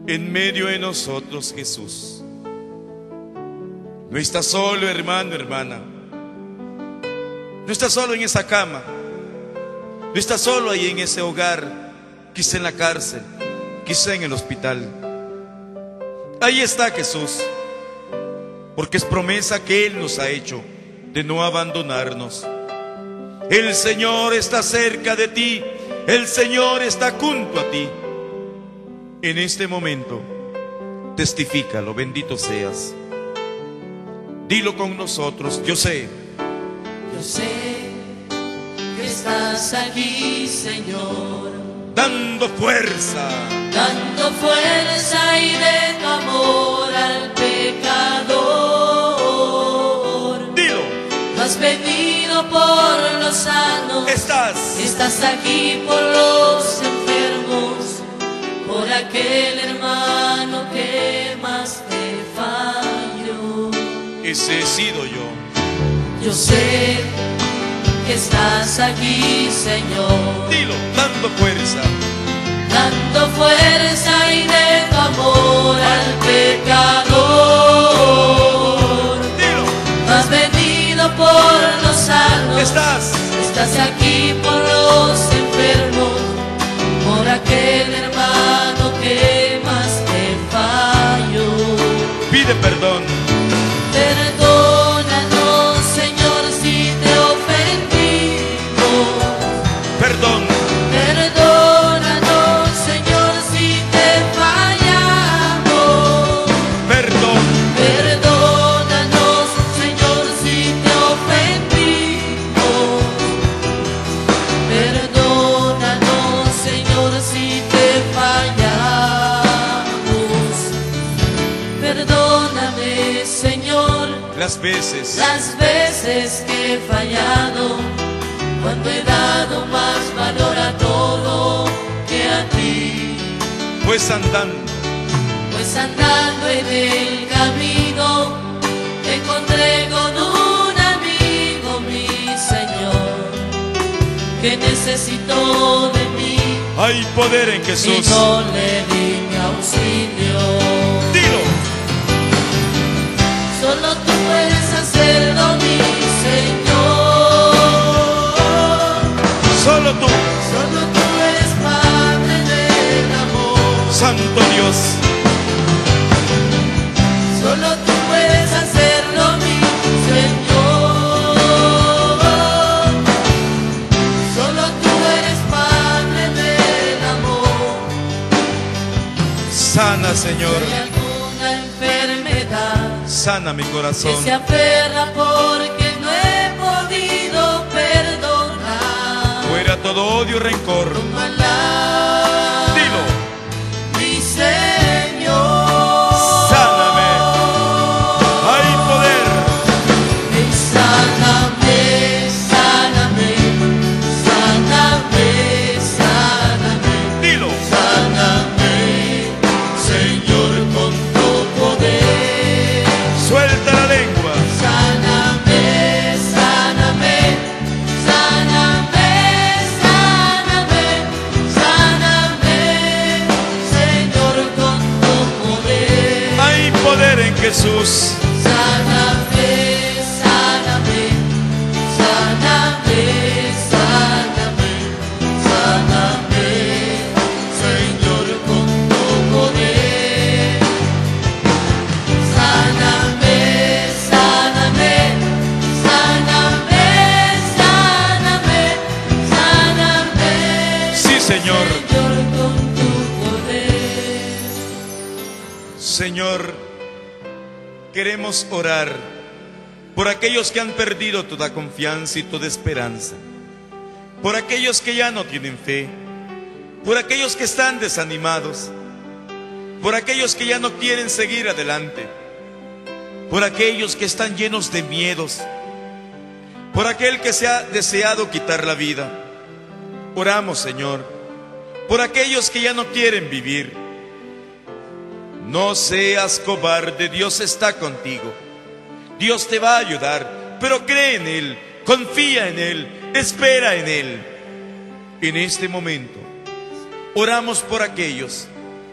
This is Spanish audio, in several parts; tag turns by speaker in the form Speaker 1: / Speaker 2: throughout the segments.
Speaker 1: en medio de nosotros, Jesús. No estás solo, hermano, hermana. No estás solo en esa cama. No estás solo ahí en ese hogar, quizá en la cárcel, quizá en el hospital. Ahí está Jesús, porque es promesa que Él nos ha hecho de no abandonarnos. El Señor está cerca de ti, el Señor está junto a ti. En este momento, testifícalo, bendito seas. Dilo con nosotros: yo sé
Speaker 2: que estás aquí, Señor,
Speaker 1: dando fuerza
Speaker 2: y de tu amor al pecador.
Speaker 1: Dilo.
Speaker 2: Has venido por los sanos, estás aquí por los enfermos, por aquel hermano que más te falló.
Speaker 1: Ese he sido yo.
Speaker 2: Yo sé que estás aquí, Señor.
Speaker 1: Dilo, dando fuerza
Speaker 2: y de tu amor al pecador.
Speaker 1: Dilo.
Speaker 2: Has venido por los sanos, estás aquí por los enfermos, por aquel hermano que más te falló.
Speaker 1: Pide perdón.
Speaker 2: Perdónanos, Señor, si te ofendimos.
Speaker 1: Perdón.
Speaker 2: Perdónanos, Señor, si te fallamos.
Speaker 1: Perdón.
Speaker 2: Perdónanos, Señor, si te ofendimos. Perdónanos, Señor, si te fallamos. Perdóname, Señor,
Speaker 1: Las veces
Speaker 2: que he fallado, cuando he dado más valor a todo que a ti.
Speaker 1: pues andando
Speaker 2: En el camino me encontré con un amigo, mi Señor, que necesitó de mí.
Speaker 1: hay poder en Jesús.
Speaker 2: Y no le di mi auxilio.
Speaker 1: Dilo.
Speaker 2: Solo tú puedes hacerlo, mi Señor.
Speaker 1: Solo tú,
Speaker 2: eres Padre del amor.
Speaker 1: Santo Dios.
Speaker 2: Solo tú puedes hacerlo, mi Señor. Solo tú eres Padre del amor.
Speaker 1: Sana, Señor.
Speaker 2: Si hay alguna enfermedad
Speaker 1: Sana mi corazón.
Speaker 2: que se aferra porque no he podido perdonar,
Speaker 1: Fuera todo odio y rencor.
Speaker 2: tómala,
Speaker 1: Dilo.
Speaker 2: mi Señor.
Speaker 1: Sáname. Hay poder.
Speaker 2: Sáname, sáname, sáname, sáname.
Speaker 1: Dilo.
Speaker 2: Sáname, Señor, con tu poder.
Speaker 1: Suelta la lengua.
Speaker 2: Sáname, sáname, sáname, sáname, sáname, Señor, con tu poder.
Speaker 1: Hay poder en Jesús.
Speaker 2: Sáname, sáname, sáname, sáname, sáname, Señor, con tu poder. Sáname, sáname, sáname, sáname, sáname,
Speaker 1: Sí, Señor.
Speaker 2: Señor, con tu poder.
Speaker 1: Señor, queremos orar por aquellos que han perdido toda confianza y toda esperanza, por aquellos que ya no tienen fe, por aquellos que están desanimados, por aquellos que ya no quieren seguir adelante, por aquellos que están llenos de miedos, por aquel que se ha deseado quitar la vida. Oramos, Señor, por aquellos que ya no quieren vivir. No seas cobarde, Dios está contigo. Dios te va a ayudar, pero cree en Él, confía en Él, espera en Él. En este momento, oramos por aquellos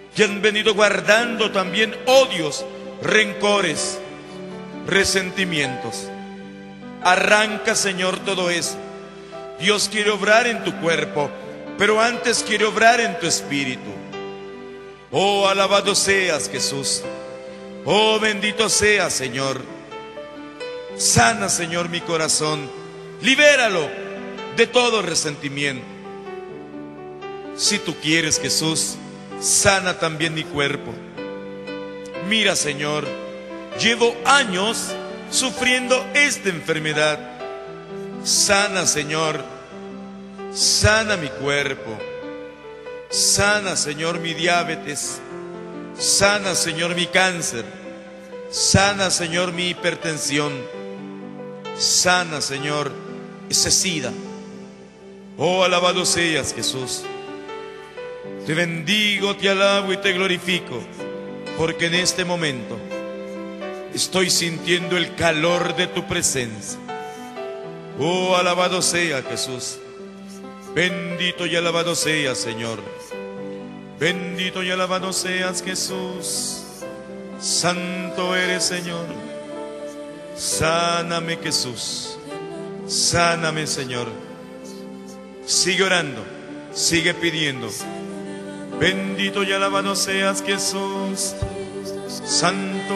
Speaker 1: que han venido guardando también odios, rencores, resentimientos. Arranca, Señor, todo eso. Dios quiere obrar en tu cuerpo, pero antes quiere obrar en tu espíritu. Oh, alabado seas, Jesús. Oh, bendito seas, Señor. Sana, Señor, mi corazón. Libéralo de todo resentimiento. Si tú quieres, Jesús, sana también mi cuerpo. Mira, Señor, llevo años sufriendo esta enfermedad. Sana, Señor, sana mi cuerpo. Sana, Señor, mi diabetes. Sana, Señor, mi cáncer. Sana, Señor, mi hipertensión. Sana, Señor, ese SIDA. Oh, alabado seas, Jesús. Te bendigo, te alabo y te glorifico, porque en este momento estoy sintiendo el calor de tu presencia. Oh, alabado sea, Jesús. Bendito y alabado seas, Señor. Bendito y alabado seas, Jesús. Santo eres, Señor. Sáname, Jesús. Sáname, Señor. Sigue orando, sigue pidiendo. Bendito y alabado seas, Jesús. Santo.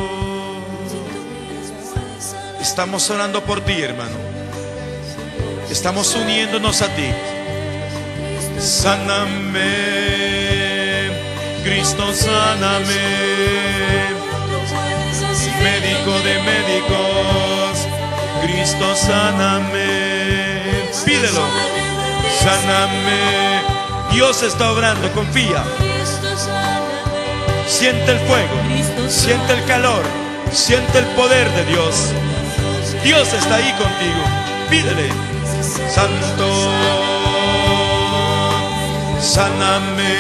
Speaker 1: Estamos orando por ti, hermano. Estamos uniéndonos a ti. Sáname, Cristo, sáname. Médico de médicos, Cristo, sáname. Pídelo. Sáname. Dios está obrando, confía. Siente el fuego, siente el calor, siente el poder de Dios. Dios está ahí contigo. Pídele. Santo, sáname.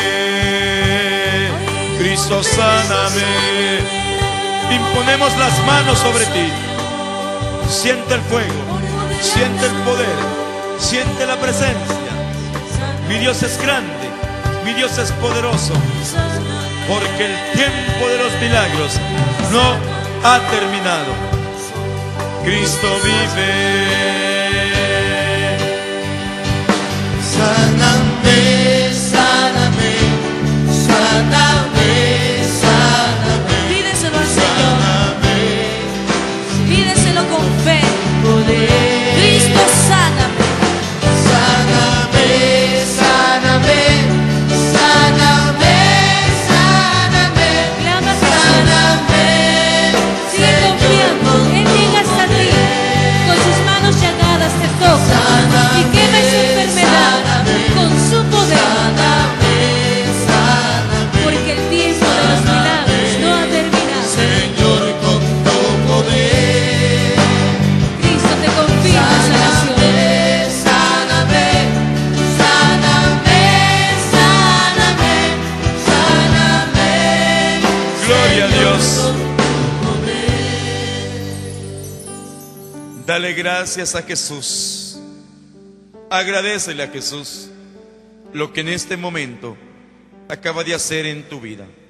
Speaker 1: Cristo, sáname. Imponemos las manos sobre ti. Siente el fuego, siente el poder, siente la presencia. Mi Dios es grande, mi Dios es poderoso, porque el tiempo de los milagros no ha terminado. Cristo vive.
Speaker 2: Sáname, sáname, sáname, sáname.
Speaker 3: Pídeselo al Señor. Pídeselo con fe. Cristo, sáname.
Speaker 2: Sáname, sáname, sáname, sáname.
Speaker 3: Clama a Jesús.
Speaker 2: Sáname,
Speaker 3: Sigue confiando. Él llega hasta ti. Con sus manos llagadas te toca y quema esa enfermedad con su poder. Porque el tiempo de los milagros no ha terminado.
Speaker 2: Señor, con tu poder.
Speaker 3: Cristo te confía sanación.
Speaker 2: Sáname, sáname, sáname, sáname.
Speaker 1: Gloria a Dios. Dale gracias a Jesús. Agradécele a Jesús lo que en este momento acaba de hacer en tu vida.